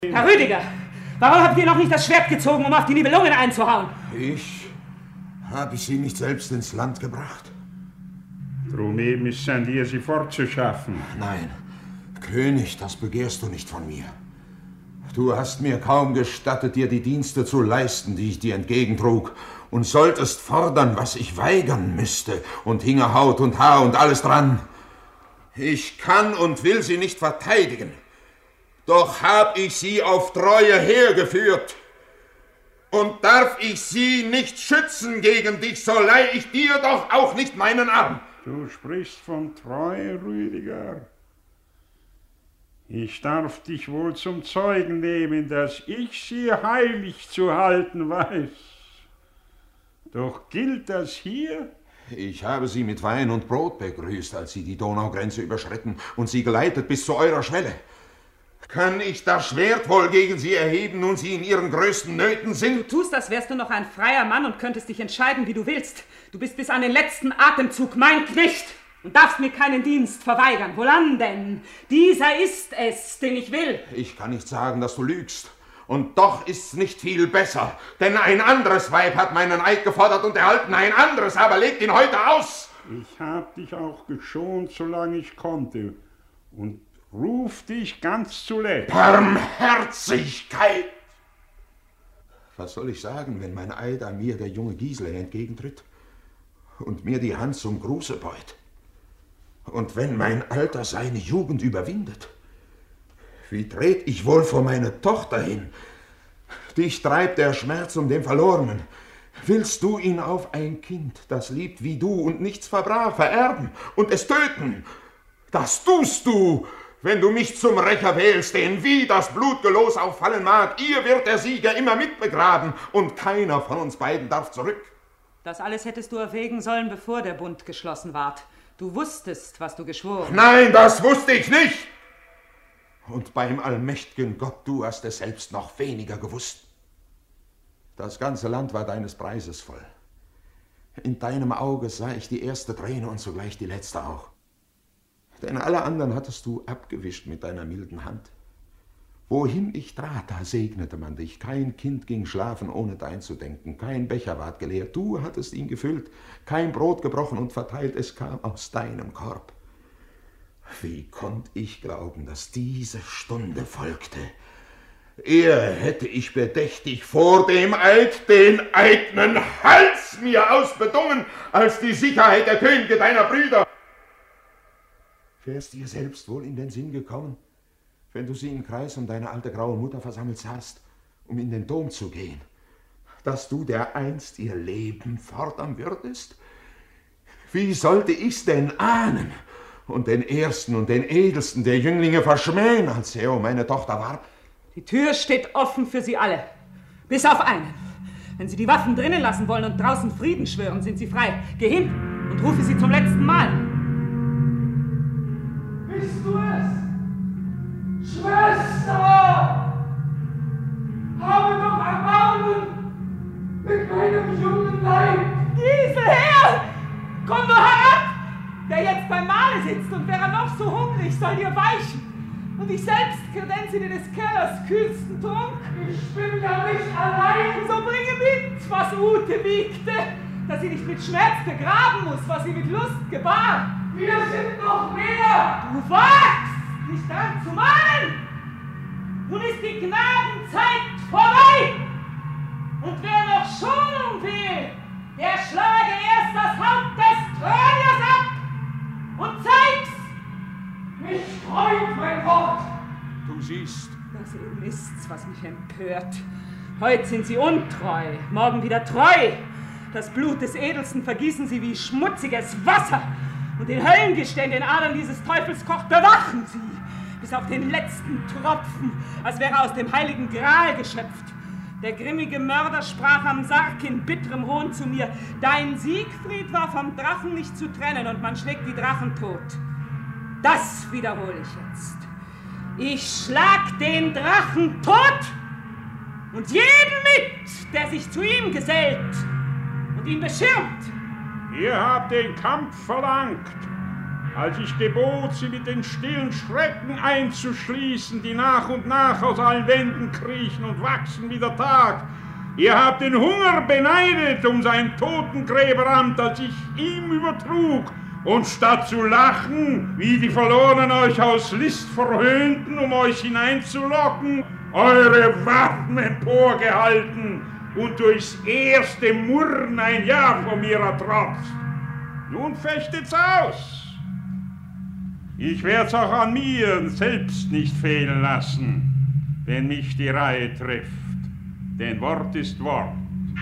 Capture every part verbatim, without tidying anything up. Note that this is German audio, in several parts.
Herr Rüdiger, warum habt ihr noch nicht das Schwert gezogen, um auf die Nibelungen einzuhauen? Ich? Habe ich sie nicht selbst ins Land gebracht? Drum eben ist es an dir, sie fortzuschaffen. Nein, König, das begehrst du nicht von mir. Du hast mir kaum gestattet, dir die Dienste zu leisten, die ich dir entgegentrug, und solltest fordern, was ich weigern müsste, und hinge Haut und Haar und alles dran. Ich kann und will sie nicht verteidigen, doch hab ich sie auf Treue hergeführt. Und darf ich sie nicht schützen gegen dich, so leih ich dir doch auch nicht meinen Arm. Du sprichst von Treue, Rüdiger. Ich darf dich wohl zum Zeugen nehmen, dass ich sie heilig zu halten weiß. Doch gilt das hier? Ich habe sie mit Wein und Brot begrüßt, als sie die Donaugrenze überschritten und sie geleitet bis zu eurer Schwelle. Kann ich das Schwert wohl gegen sie erheben, nun sie in ihren größten Nöten sind? Du tust, als wärst du noch ein freier Mann und könntest dich entscheiden, wie du willst. Du bist bis an den letzten Atemzug mein Knecht und darfst mir keinen Dienst verweigern. Wohlan denn? Dieser ist es, den ich will. Ich kann nicht sagen, dass du lügst. Und doch ist's nicht viel besser, denn ein anderes Weib hat meinen Eid gefordert und erhalten, ein anderes aber legt ihn heute aus. Ich hab dich auch geschont, solange ich konnte, und ruf dich ganz zuletzt. Barmherzigkeit! Was soll ich sagen, wenn mein Eid an mir der junge Gisela entgegentritt und mir die Hand zum Gruße beut? Und wenn mein Alter seine Jugend überwindet? Wie tret ich wohl vor meine Tochter hin? Dich treibt der Schmerz um den Verlorenen. Willst du ihn auf ein Kind, das liebt wie du und nichts verbrach, vererben und es töten? Das tust du, wenn du mich zum Rächer wählst, denn wie das Blutgelos auffallen mag, ihr wird der Sieger immer mitbegraben und keiner von uns beiden darf zurück. Das alles hättest du erwägen sollen, bevor der Bund geschlossen ward. Du wusstest, was du geschworen. Nein, das wusste ich nicht! Und beim allmächtigen Gott, du hast es selbst noch weniger gewusst. Das ganze Land war deines Preises voll. In deinem Auge sah ich die erste Träne und zugleich die letzte auch. Denn alle anderen hattest du abgewischt mit deiner milden Hand. Wohin ich trat, da segnete man dich. Kein Kind ging schlafen, ohne dein zu denken. Kein Becher ward geleert, du hattest ihn gefüllt. Kein Brot gebrochen und verteilt, es kam aus deinem Korb. Wie konnt ich glauben, dass diese Stunde folgte? Eher hätte ich bedächtig vor dem Eid den eigenen Hals mir ausbedungen, als die Sicherheit der Könige deiner Brüder. Wär's dir selbst wohl in den Sinn gekommen, wenn du sie im Kreis um deine alte graue Mutter versammelt sahst, um in den Dom zu gehen, dass du dereinst ihr Leben fordern würdest? Wie sollte ich's denn ahnen und den ersten und den edelsten der Jünglinge verschmähen, als er um meine Tochter warb? Die Tür steht offen für sie alle, bis auf einen. Wenn sie die Waffen drinnen lassen wollen und draußen Frieden schwören, sind sie frei. Geh hin und rufe sie zum letzten Mal. Bist du es? Schwester! Habe doch Erbarmen mit meinem jungen Leib! Gisel, her! Komm nur herab! Der jetzt beim Mahle sitzt und wäre noch so hungrig, soll dir weichen. Und ich selbst kredenze dir des Kellers kühlsten Trunk. Ich bin ja nicht allein. So bringe mit, was Ute wiegte, dass sie nicht mit Schmerz begraben muss, was sie mit Lust gebar. Wir sind noch mehr. Du wagst, dich dran zu mahnen. Nun ist die Gnadenzeit vorbei. Und wer noch Schonung will, der schlage erst das Haupt des Trojers ab und zeig's. Mich freut mein Wort. Du siehst. Das eben ist's, was mich empört. Heut sind sie untreu, morgen wieder treu. Das Blut des Edelsten vergießen sie wie schmutziges Wasser. Und den Höllengestell in den Adern dieses Teufels kocht, bewachen sie. Bis auf den letzten Tropfen, als wäre aus dem heiligen Gral geschöpft. Der grimmige Mörder sprach am Sarg in bitterem Hohn zu mir: Dein Siegfried war vom Drachen nicht zu trennen und man schlägt die Drachen tot. Das wiederhole ich jetzt. Ich schlag den Drachen tot und jeden mit, der sich zu ihm gesellt und ihn beschirmt. Ihr habt den Kampf verlangt. als ich gebot, sie mit den stillen Schrecken einzuschließen, die nach und nach aus allen Wänden kriechen und wachsen wie der Tag. Ihr habt den Hunger beneidet um sein Totengräberamt, als ich ihm übertrug, und statt zu lachen, wie die Verlorenen euch aus List verhöhnten, um euch hineinzulocken, eure Waffen emporgehalten und durchs erste Murren ein Ja von mir ertrotzt. Nun fechtet's aus. Ich werd's auch an mir selbst nicht fehlen lassen, wenn mich die Reihe trifft. Denn Wort ist Wort.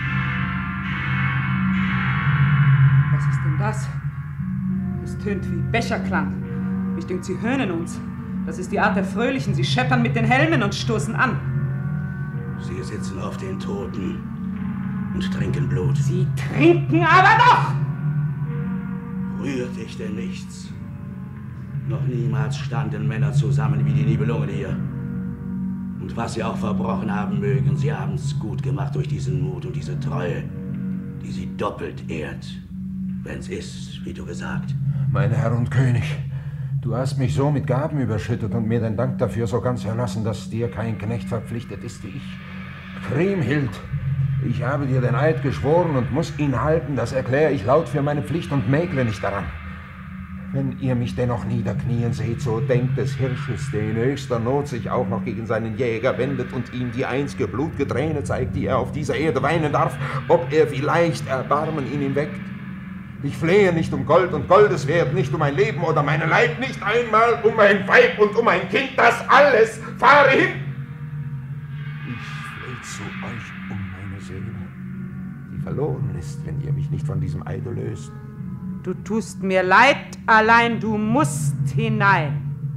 Was ist denn das? Es tönt wie Becherklang. Mich dünkt, sie höhnen uns. Das ist die Art der Fröhlichen. Sie scheppern mit den Helmen und stoßen an. Sie sitzen auf den Toten und trinken Blut. Sie trinken aber doch! Rührt dich denn nichts? Noch niemals standen Männer zusammen wie die Nibelungen hier. Und was sie auch verbrochen haben mögen, sie haben's gut gemacht durch diesen Mut und diese Treue, die sie doppelt ehrt, wenn's ist, wie du gesagt. Mein Herr und König, du hast mich so mit Gaben überschüttet und mir den Dank dafür so ganz erlassen, dass dir kein Knecht verpflichtet ist wie ich. Kriemhild, ich habe dir den Eid geschworen und muss ihn halten, das erkläre ich laut für meine Pflicht und mäkle nicht daran. Wenn ihr mich dennoch niederknien seht, so denkt des Hirsches, der in höchster Not sich auch noch gegen seinen Jäger wendet und ihm die einzige blutge Träne zeigt, die er auf dieser Erde weinen darf, ob er vielleicht Erbarmen in ihm weckt. Ich flehe nicht um Gold und Goldeswert, nicht um mein Leben oder meinen Leib, nicht einmal um mein Weib und um mein Kind, das alles fahre hin. Ich flehe zu euch um meine Seele, die verloren ist, wenn ihr mich nicht von diesem Eide löst. Du tust mir leid, allein du musst hinein.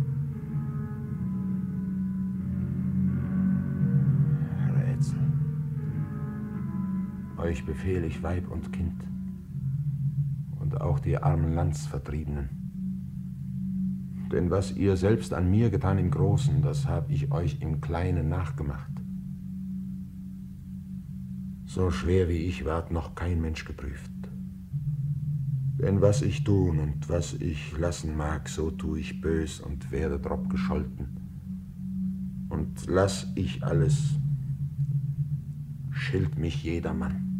Rätsel. Euch befehle ich Weib und Kind und auch die armen Landsvertriebenen. Denn was ihr selbst an mir getan im Großen, das habe ich euch im Kleinen nachgemacht. So schwer wie ich ward noch kein Mensch geprüft. Denn was ich tun und was ich lassen mag, so tu ich bös und werde drob gescholten. Und lass ich alles, schilt mich jedermann.